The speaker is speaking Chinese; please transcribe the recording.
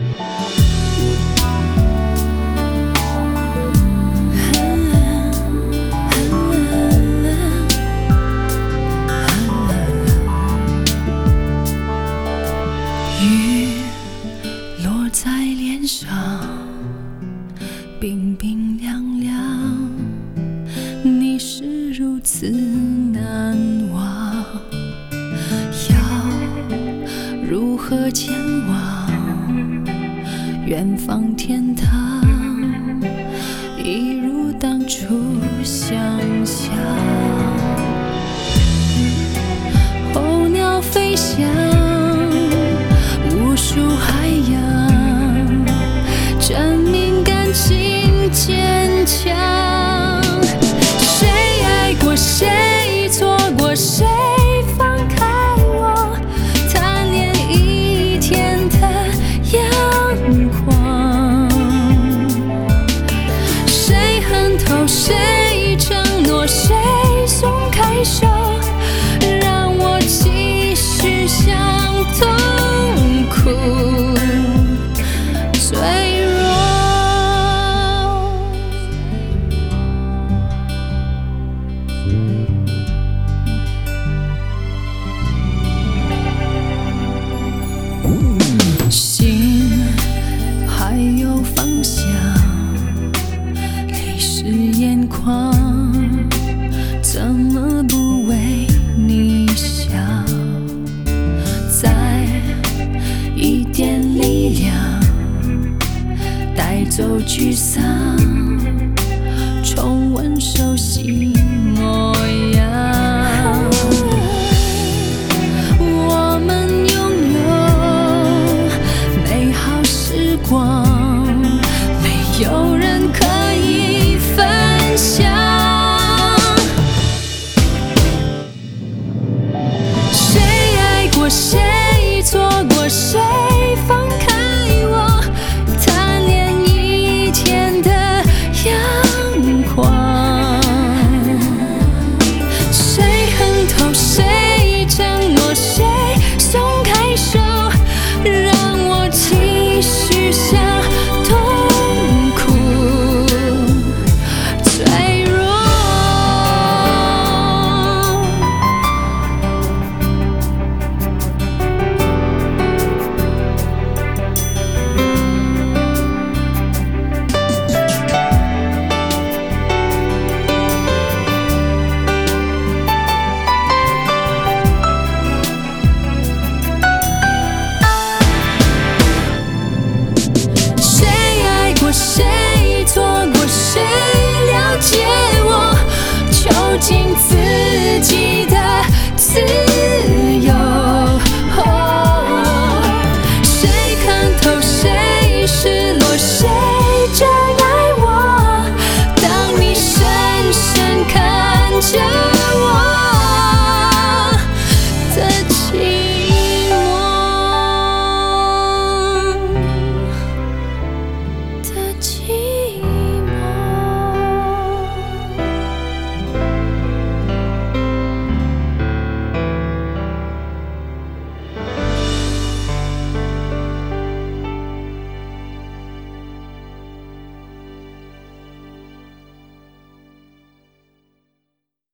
冰冰凉凉，你是如此难忘，要如何前往远方天堂？一如当初想象，候鸟飞翔，无数海洋，证明感情坚强。谁爱过谁，错过谁，放开我，贪恋一天的阳光。谁恨透谁，承诺谁，松开手，让我继续想痛苦脆弱。心还有方向，泪湿眼眶，怎么不为你想？再一点力量，带走沮丧，重温熟悉模样。我们拥有美好时光，